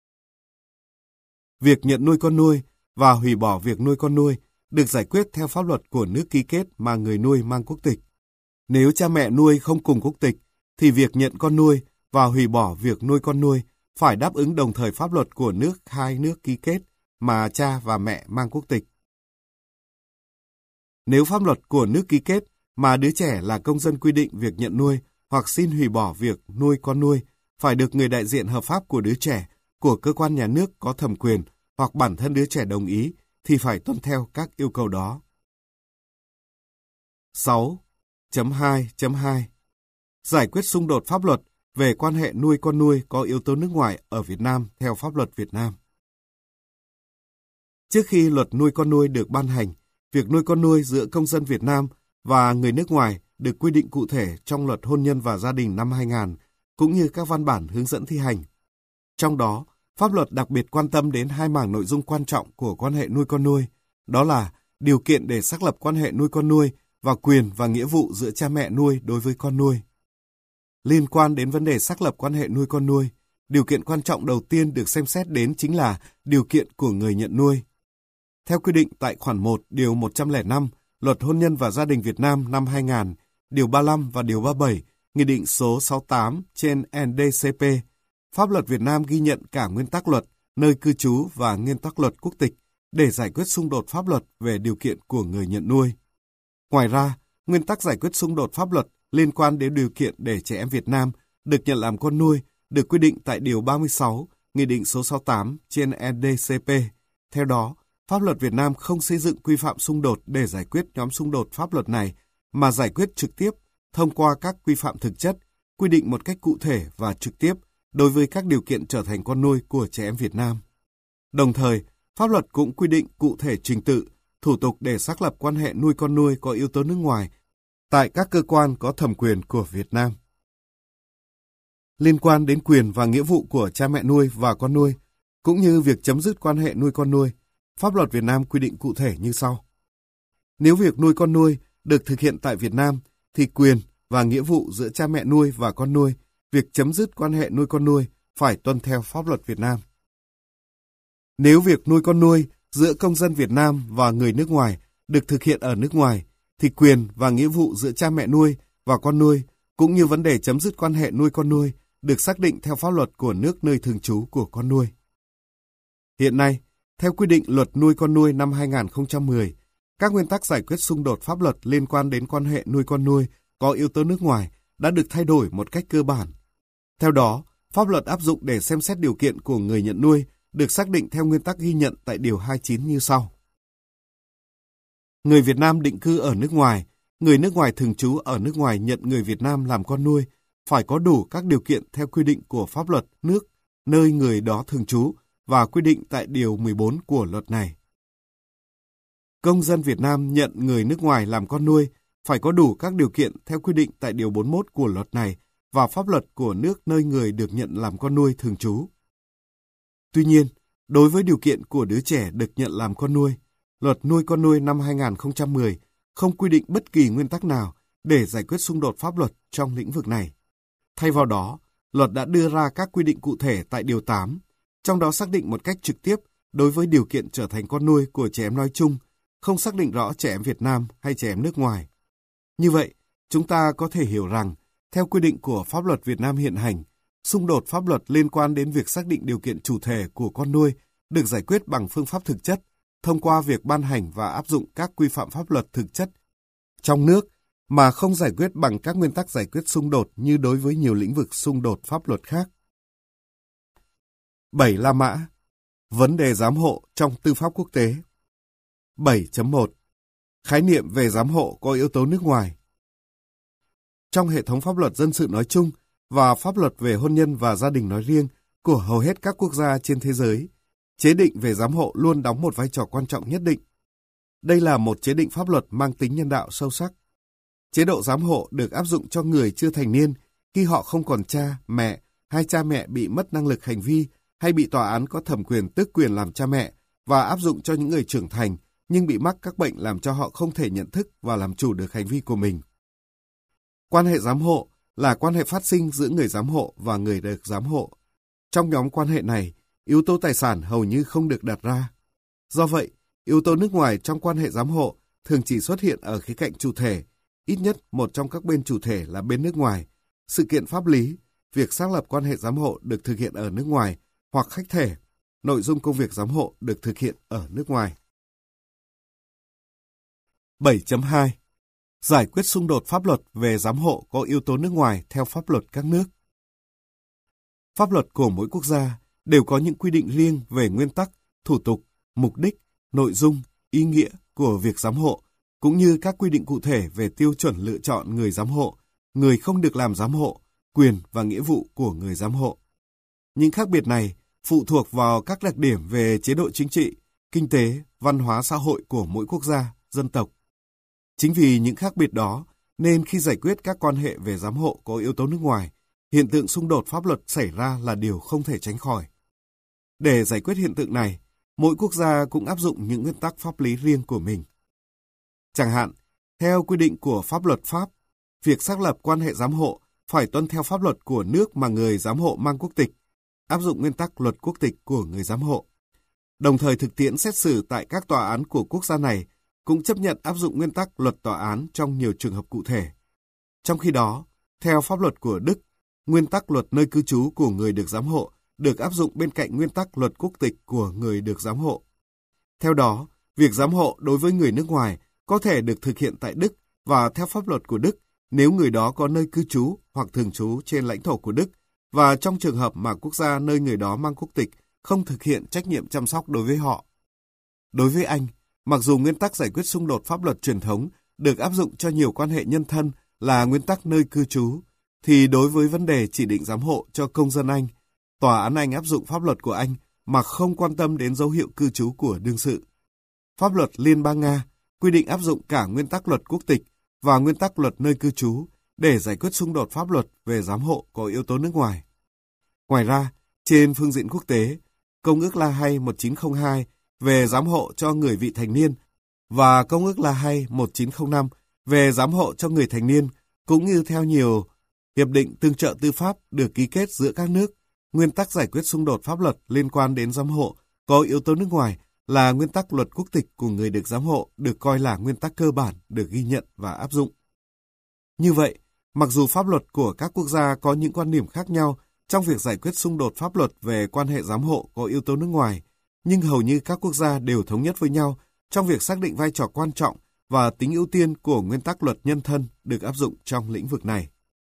Speaker 2: Việc nhận nuôi con nuôi và hủy bỏ việc nuôi con nuôi được giải quyết theo pháp luật của nước ký kết mà người nuôi mang quốc tịch. Nếu cha mẹ nuôi không cùng quốc tịch, thì việc nhận con nuôi và hủy bỏ việc nuôi con nuôi phải đáp ứng đồng thời pháp luật của hai nước ký kết mà cha và mẹ mang quốc tịch. Nếu pháp luật của nước ký kết mà đứa trẻ là công dân quy định việc nhận nuôi hoặc xin hủy bỏ việc nuôi con nuôi phải được người đại diện hợp pháp của đứa trẻ, của cơ quan nhà nước có thẩm quyền hoặc bản thân đứa trẻ đồng ý thì phải tuân theo các yêu cầu đó. 6.2.2. Giải quyết xung đột pháp luật về quan hệ nuôi con nuôi có yếu tố nước ngoài ở Việt Nam theo pháp luật Việt Nam. Trước khi luật nuôi con nuôi được ban hành, việc nuôi con nuôi giữa công dân Việt Nam và người nước ngoài được quy định cụ thể trong Luật Hôn nhân và Gia đình năm 2000, cũng như các văn bản hướng dẫn thi hành. Trong đó, pháp luật đặc biệt quan tâm đến 2 mảng nội dung quan trọng của quan hệ nuôi con nuôi, đó là điều kiện để xác lập quan hệ nuôi con nuôi và quyền và nghĩa vụ giữa cha mẹ nuôi đối với con nuôi. Liên quan đến vấn đề xác lập quan hệ nuôi con nuôi, điều kiện quan trọng đầu tiên được xem xét đến chính là điều kiện của người nhận nuôi. Theo quy định tại khoản 1 điều 105 Luật Hôn nhân và Gia đình Việt Nam năm 2000, điều 35 và điều 37, Nghị định số 68/ND-CP, pháp luật Việt Nam ghi nhận cả nguyên tắc luật, nơi cư trú và nguyên tắc luật quốc tịch để giải quyết xung đột pháp luật về điều kiện của người nhận nuôi. Ngoài ra, nguyên tắc giải quyết xung đột pháp luật liên quan đến điều kiện để trẻ em Việt Nam được nhận làm con nuôi được quy định tại điều 36, Nghị định số 68/ND-CP. Theo đó, pháp luật Việt Nam không xây dựng quy phạm xung đột để giải quyết nhóm xung đột pháp luật này, mà giải quyết trực tiếp thông qua các quy phạm thực chất quy định một cách cụ thể và trực tiếp đối với các điều kiện trở thành con nuôi của trẻ em Việt Nam. Đồng thời, pháp luật cũng quy định cụ thể trình tự, thủ tục để xác lập quan hệ nuôi con nuôi có yếu tố nước ngoài tại các cơ quan có thẩm quyền của Việt Nam. Liên quan đến quyền và nghĩa vụ của cha mẹ nuôi và con nuôi, cũng như việc chấm dứt quan hệ nuôi con nuôi, pháp luật Việt Nam quy định cụ thể như sau. Nếu việc nuôi con nuôi được thực hiện tại Việt Nam, thì quyền và nghĩa vụ giữa cha mẹ nuôi và con nuôi, việc chấm dứt quan hệ nuôi con nuôi phải tuân theo pháp luật Việt Nam. Nếu việc nuôi con nuôi giữa công dân Việt Nam và người nước ngoài được thực hiện ở nước ngoài, thì quyền và nghĩa vụ giữa cha mẹ nuôi và con nuôi, cũng như vấn đề chấm dứt quan hệ nuôi con nuôi, được xác định theo pháp luật của nước nơi thường trú của con nuôi. Hiện nay, theo quy định Luật Nuôi Con Nuôi năm 2010, các nguyên tắc giải quyết xung đột pháp luật liên quan đến quan hệ nuôi con nuôi có yếu tố nước ngoài đã được thay đổi một cách cơ bản. Theo đó, pháp luật áp dụng để xem xét điều kiện của người nhận nuôi được xác định theo nguyên tắc ghi nhận tại Điều 29 như sau. Người Việt Nam định cư ở nước ngoài, người nước ngoài thường trú ở nước ngoài nhận người Việt Nam làm con nuôi, phải có đủ các điều kiện theo quy định của pháp luật nước nơi người đó thường trú và quy định tại Điều 14 của luật này. Công dân Việt Nam nhận người nước ngoài làm con nuôi phải có đủ các điều kiện theo quy định tại Điều 41 của luật này và pháp luật của nước nơi người được nhận làm con nuôi thường trú. Tuy nhiên, đối với điều kiện của đứa trẻ được nhận làm con nuôi, Luật Nuôi Con Nuôi năm 2010 không quy định bất kỳ nguyên tắc nào để giải quyết xung đột pháp luật trong lĩnh vực này. Thay vào đó, luật đã đưa ra các quy định cụ thể tại Điều 8, trong đó xác định một cách trực tiếp đối với điều kiện trở thành con nuôi của trẻ em nói chung, không xác định rõ trẻ em Việt Nam hay trẻ em nước ngoài. Như vậy, chúng ta có thể hiểu rằng, theo quy định của pháp luật Việt Nam hiện hành, xung đột pháp luật liên quan đến việc xác định điều kiện chủ thể của con nuôi được giải quyết bằng phương pháp thực chất, thông qua việc ban hành và áp dụng các quy phạm pháp luật thực chất trong nước, mà không giải quyết bằng các nguyên tắc giải quyết xung đột như đối với nhiều lĩnh vực xung đột pháp luật khác. 7 La Mã. Vấn đề giám hộ trong tư pháp quốc tế. 7.1. Khái niệm về giám hộ có yếu tố nước ngoài. Trong hệ thống pháp luật dân sự nói chung và pháp luật về hôn nhân và gia đình nói riêng của hầu hết các quốc gia trên thế giới, chế định về giám hộ luôn đóng một vai trò quan trọng nhất định. Đây là một chế định pháp luật mang tính nhân đạo sâu sắc. Chế độ giám hộ được áp dụng cho người chưa thành niên khi họ không còn cha, mẹ hay cha mẹ bị mất năng lực hành vi hay bị tòa án có thẩm quyền tước quyền làm cha mẹ, và áp dụng cho những người trưởng thành nhưng bị mắc các bệnh làm cho họ không thể nhận thức và làm chủ được hành vi của mình. Quan hệ giám hộ là quan hệ phát sinh giữa người giám hộ và người được giám hộ. Trong nhóm quan hệ này, yếu tố tài sản hầu như không được đặt ra. Do vậy, yếu tố nước ngoài trong quan hệ giám hộ thường chỉ xuất hiện ở khía cạnh chủ thể, ít nhất một trong các bên chủ thể là bên nước ngoài. Sự kiện pháp lý, việc xác lập quan hệ giám hộ được thực hiện ở nước ngoài, hoặc khách thể, nội dung công việc giám hộ được thực hiện ở nước ngoài. 7.2. Giải quyết xung đột pháp luật về giám hộ có yếu tố nước ngoài theo pháp luật các nước. Pháp luật của mỗi quốc gia đều có những quy định riêng về nguyên tắc, thủ tục, mục đích, nội dung, ý nghĩa của việc giám hộ, cũng như các quy định cụ thể về tiêu chuẩn lựa chọn người giám hộ, người không được làm giám hộ, quyền và nghĩa vụ của người giám hộ. Những khác biệt này phụ thuộc vào các đặc điểm về chế độ chính trị, kinh tế, văn hóa xã hội của mỗi quốc gia, dân tộc. Chính vì những khác biệt đó, nên khi giải quyết các quan hệ về giám hộ có yếu tố nước ngoài, hiện tượng xung đột pháp luật xảy ra là điều không thể tránh khỏi. Để giải quyết hiện tượng này, mỗi quốc gia cũng áp dụng những nguyên tắc pháp lý riêng của mình. Chẳng hạn, theo quy định của pháp luật Pháp, việc xác lập quan hệ giám hộ phải tuân theo pháp luật của nước mà người giám hộ mang quốc tịch, áp dụng nguyên tắc luật quốc tịch của người giám hộ. Đồng thời thực tiễn xét xử tại các tòa án của quốc gia này cũng chấp nhận áp dụng nguyên tắc luật tòa án trong nhiều trường hợp cụ thể. Trong khi đó, theo pháp luật của Đức, nguyên tắc luật nơi cư trú của người được giám hộ được áp dụng bên cạnh nguyên tắc luật quốc tịch của người được giám hộ. Theo đó, việc giám hộ đối với người nước ngoài có thể được thực hiện tại Đức và theo pháp luật của Đức nếu người đó có nơi cư trú hoặc thường trú trên lãnh thổ của Đức, và trong trường hợp mà quốc gia nơi người đó mang quốc tịch không thực hiện trách nhiệm chăm sóc đối với họ. Đối với Anh, mặc dù nguyên tắc giải quyết xung đột pháp luật truyền thống được áp dụng cho nhiều quan hệ nhân thân là nguyên tắc nơi cư trú, thì đối với vấn đề chỉ định giám hộ cho công dân Anh, tòa án Anh áp dụng pháp luật của Anh mà không quan tâm đến dấu hiệu cư trú của đương sự. Pháp luật Liên bang Nga quy định áp dụng cả nguyên tắc luật quốc tịch và nguyên tắc luật nơi cư trú để giải quyết xung đột pháp luật về giám hộ có yếu tố nước ngoài. Ngoài ra, trên phương diện quốc tế, Công ước La Hay 1902 về giám hộ cho người vị thành niên và Công ước La Hay 1905 về giám hộ cho người thành niên, cũng như theo nhiều hiệp định tương trợ tư pháp được ký kết giữa các nước, nguyên tắc giải quyết xung đột pháp luật liên quan đến giám hộ có yếu tố nước ngoài là nguyên tắc luật quốc tịch của người được giám hộ được coi là nguyên tắc cơ bản được ghi nhận và áp dụng. Như vậy, mặc dù pháp luật của các quốc gia có những quan điểm khác nhau trong việc giải quyết xung đột pháp luật về quan hệ giám hộ có yếu tố nước ngoài, nhưng hầu như các quốc gia đều thống nhất với nhau trong việc xác định vai trò quan trọng và tính ưu tiên của nguyên tắc luật nhân thân được áp dụng trong lĩnh vực này.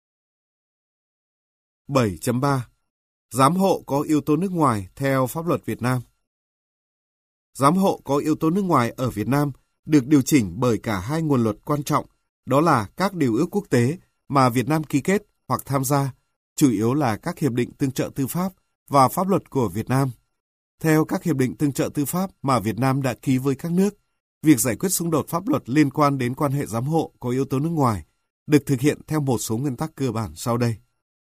Speaker 2: 7.3. Giám hộ có yếu tố nước ngoài theo pháp luật Việt Nam. Giám hộ có yếu tố nước ngoài ở Việt Nam được điều chỉnh bởi cả hai nguồn luật quan trọng, đó là các điều ước quốc tế mà Việt Nam ký kết hoặc tham gia, chủ yếu là các hiệp định tương trợ tư pháp và pháp luật của Việt Nam. Theo các hiệp định tương trợ tư pháp mà Việt Nam đã ký với các nước, việc giải quyết xung đột pháp luật liên quan đến quan hệ giám hộ có yếu tố nước ngoài được thực hiện theo một số nguyên tắc cơ bản sau đây.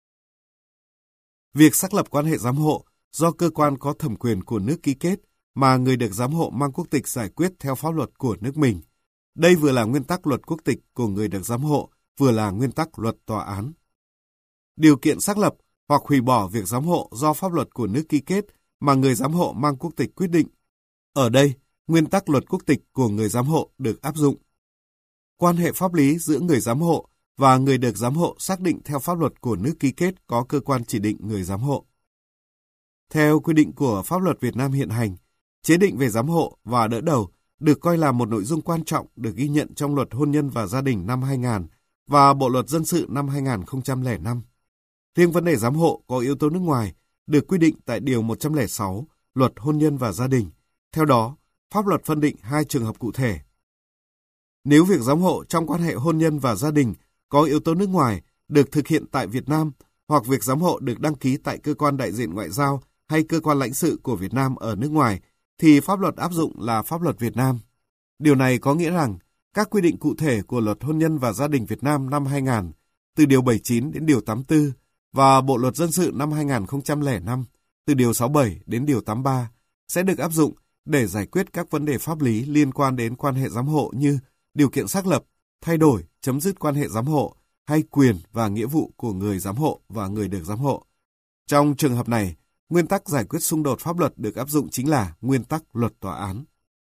Speaker 2: Việc xác lập quan hệ giám hộ do cơ quan có thẩm quyền của nước ký kết mà người được giám hộ mang quốc tịch giải quyết theo pháp luật của nước mình. Đây vừa là nguyên tắc luật quốc tịch của người được giám hộ, vừa là nguyên tắc luật tòa án. Điều kiện xác lập hoặc hủy bỏ việc giám hộ do pháp luật của nước ký kết mà người giám hộ mang quốc tịch quyết định. Ở đây, nguyên tắc luật quốc tịch của người giám hộ được áp dụng. Quan hệ pháp lý giữa người giám hộ và người được giám hộ xác định theo pháp luật của nước ký kết có cơ quan chỉ định người giám hộ. Theo quy định của pháp luật Việt Nam hiện hành, chế định về giám hộ và đỡ đầu được coi là một nội dung quan trọng được ghi nhận trong Luật Hôn nhân và Gia đình năm 2000 và Bộ Luật Dân sự năm 2005. Riêng vấn đề giám hộ có yếu tố nước ngoài được quy định tại Điều 106 Luật Hôn nhân và Gia đình. Theo đó, pháp luật phân định hai trường hợp cụ thể. Nếu việc giám hộ trong quan hệ hôn nhân và gia đình có yếu tố nước ngoài được thực hiện tại Việt Nam hoặc việc giám hộ được đăng ký tại cơ quan đại diện ngoại giao hay cơ quan lãnh sự của Việt Nam ở nước ngoài, thì pháp luật áp dụng là pháp luật Việt Nam. Điều này có nghĩa rằng các quy định cụ thể của Luật Hôn nhân và Gia đình Việt Nam năm 2000, từ Điều 79 đến Điều 84, và Bộ Luật Dân sự năm 2005, từ Điều 67 đến Điều 83, sẽ được áp dụng để giải quyết các vấn đề pháp lý liên quan đến quan hệ giám hộ như điều kiện xác lập, thay đổi, chấm dứt quan hệ giám hộ hay quyền và nghĩa vụ của người giám hộ và người được giám hộ. Trong trường hợp này, nguyên tắc giải quyết xung đột pháp luật được áp dụng chính là nguyên tắc luật tòa án.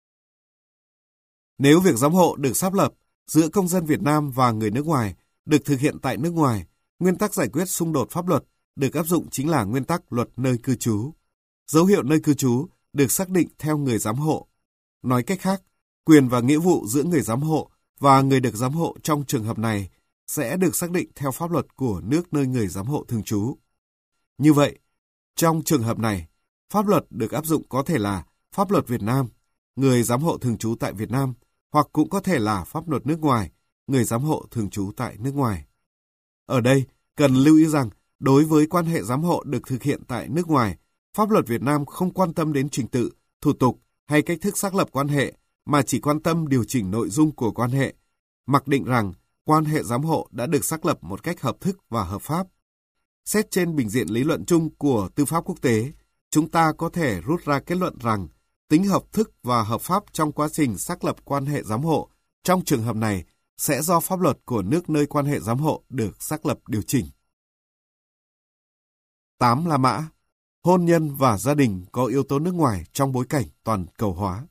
Speaker 2: Nếu việc giám hộ được xác lập giữa công dân Việt Nam và người nước ngoài được thực hiện tại nước ngoài, nguyên tắc giải quyết xung đột pháp luật được áp dụng chính là nguyên tắc luật nơi cư trú. Dấu hiệu nơi cư trú được xác định theo người giám hộ. Nói cách khác, quyền và nghĩa vụ giữa người giám hộ và người được giám hộ trong trường hợp này sẽ được xác định theo pháp luật của nước nơi người giám hộ thường trú. Như vậy, trong trường hợp này, pháp luật được áp dụng có thể là pháp luật Việt Nam, người giám hộ thường trú tại Việt Nam, hoặc cũng có thể là pháp luật nước ngoài, người giám hộ thường trú tại nước ngoài. Ở đây, cần lưu ý rằng, đối với quan hệ giám hộ được thực hiện tại nước ngoài, pháp luật Việt Nam không quan tâm đến trình tự, thủ tục hay cách thức xác lập quan hệ, mà chỉ quan tâm điều chỉnh nội dung của quan hệ, mặc định rằng quan hệ giám hộ đã được xác lập một cách hợp thức và hợp pháp. Xét trên bình diện lý luận chung của tư pháp quốc tế, chúng ta có thể rút ra kết luận rằng tính hợp thức và hợp pháp trong quá trình xác lập quan hệ giám hộ trong trường hợp này sẽ do pháp luật của nước nơi quan hệ giám hộ được xác lập điều chỉnh. 8 La Mã. Hôn nhân và gia đình có yếu tố nước ngoài trong bối cảnh toàn cầu hóa.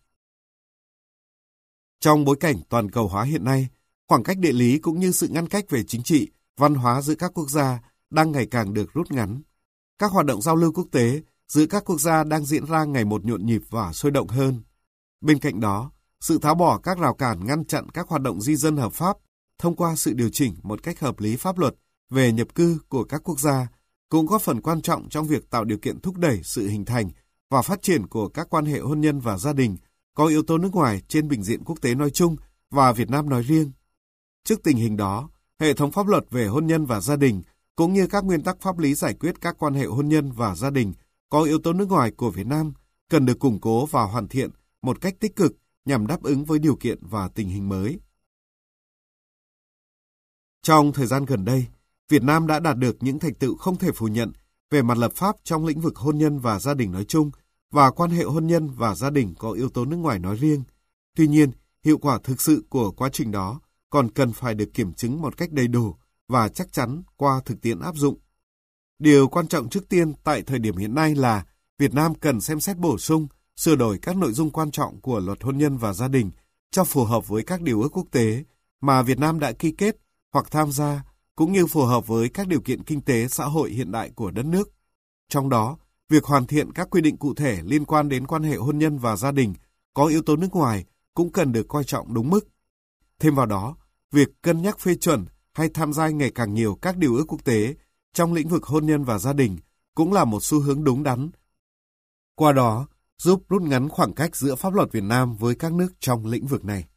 Speaker 2: Trong bối cảnh toàn cầu hóa hiện nay, khoảng cách địa lý cũng như sự ngăn cách về chính trị, văn hóa giữa các quốc gia đang ngày càng được rút ngắn. Các hoạt động giao lưu quốc tế giữa các quốc gia đang diễn ra ngày một nhộn nhịp và sôi động hơn. Bên cạnh đó, sự tháo bỏ các rào cản ngăn chặn các hoạt động di dân hợp pháp thông qua sự điều chỉnh một cách hợp lý pháp luật về nhập cư của các quốc gia cũng góp phần quan trọng trong việc tạo điều kiện thúc đẩy sự hình thành và phát triển của các quan hệ hôn nhân và gia đình có yếu tố nước ngoài trên bình diện quốc tế nói chung và Việt Nam nói riêng. Trước tình hình đó, hệ thống pháp luật về hôn nhân và gia đình cũng như các nguyên tắc pháp lý giải quyết các quan hệ hôn nhân và gia đình có yếu tố nước ngoài của Việt Nam cần được củng cố và hoàn thiện một cách tích cực nhằm đáp ứng với điều kiện và tình hình mới. Trong thời gian gần đây, Việt Nam đã đạt được những thành tựu không thể phủ nhận về mặt lập pháp trong lĩnh vực hôn nhân và gia đình nói chung và quan hệ hôn nhân và gia đình có yếu tố nước ngoài nói riêng. Tuy nhiên, hiệu quả thực sự của quá trình đó còn cần phải được kiểm chứng một cách đầy đủ và chắc chắn qua thực tiễn áp dụng. Điều quan trọng trước tiên tại thời điểm hiện nay là Việt Nam cần xem xét bổ sung, sửa đổi các nội dung quan trọng của luật hôn nhân và gia đình cho phù hợp với các điều ước quốc tế mà Việt Nam đã ký kết hoặc tham gia, cũng như phù hợp với các điều kiện kinh tế xã hội hiện đại của đất nước. Trong đó, việc hoàn thiện các quy định cụ thể liên quan đến quan hệ hôn nhân và gia đình có yếu tố nước ngoài cũng cần được coi trọng đúng mức. Thêm vào đó, việc cân nhắc phê chuẩn hay tham gia ngày càng nhiều các điều ước quốc tế trong lĩnh vực hôn nhân và gia đình cũng là một xu hướng đúng đắn. Qua đó, giúp rút ngắn khoảng cách giữa pháp luật Việt Nam với các nước trong lĩnh vực này.